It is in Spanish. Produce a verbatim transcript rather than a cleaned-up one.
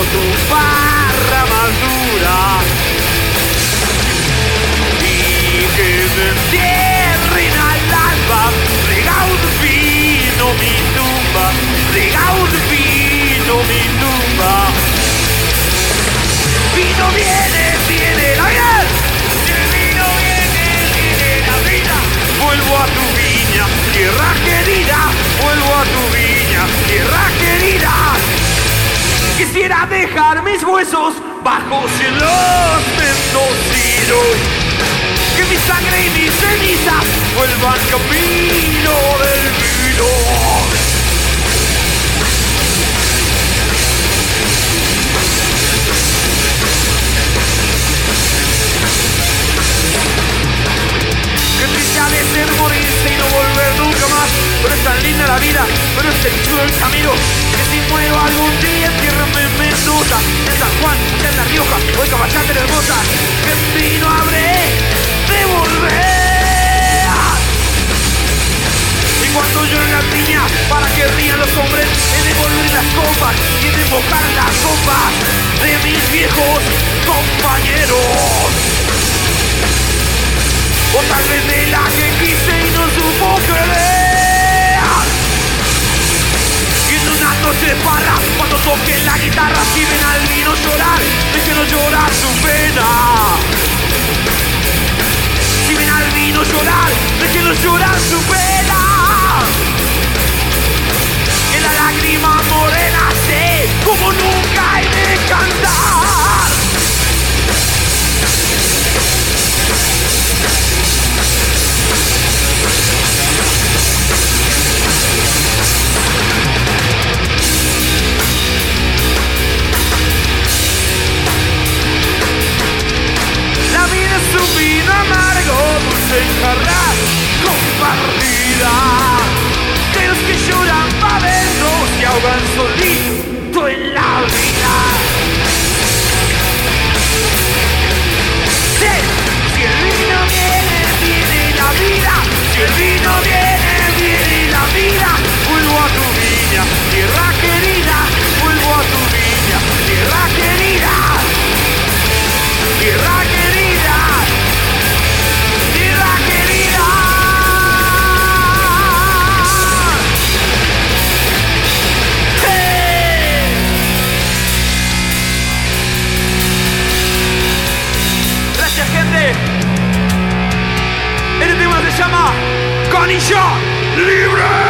tu barra más dura y que me entierren al alba, regaud vino mi tumba, regaud vino mi tumba. Vino viene, viene la vida, el vino viene, viene la vida. Vuelvo a tu viña, tierra querida, vuelvo a tu viña, tierra querida. Quisiera dejar mis huesos bajo cielos mendocinos, que mi sangre y mis cenizas vuelvan camino del vino. Qué triste ha de ser morirse y no volver nunca más. Pero es tan linda la vida, pero es techudo el camino. Que si muero algún día, entiérrame en Mendoza, en San Juan, en La Rioja, o en Caballate la Hermosa. Que vino habré de volver. Y cuando lloren las niñas, para que rían los hombres, he de volver las copas y he de mojar las copas de mis viejos compañeros. O tal vez de la que quise y no supo querer. Y en una noche de parra, cuando toquen la guitarra, si ven al vino llorar, déjenlo llorar su pena. Si ven al vino llorar, déjenlo llorar su pena. Que la lágrima morena sé como nunca he de cantar. La vida es un vino amargo, dulce en jarras compartida. De los que lloran pa' vernos y ahogan solito en la vida. Sí, si el vino viene, viene la vida. Si el vino viene, viene la vida. Vuelvo a tu viña, tierra querida. Vuelvo a tu viña, tierra querida. Tierra querida. Tierra querida. ¡Hey! Gracias, gente. Este tema se llama Canilla Libre.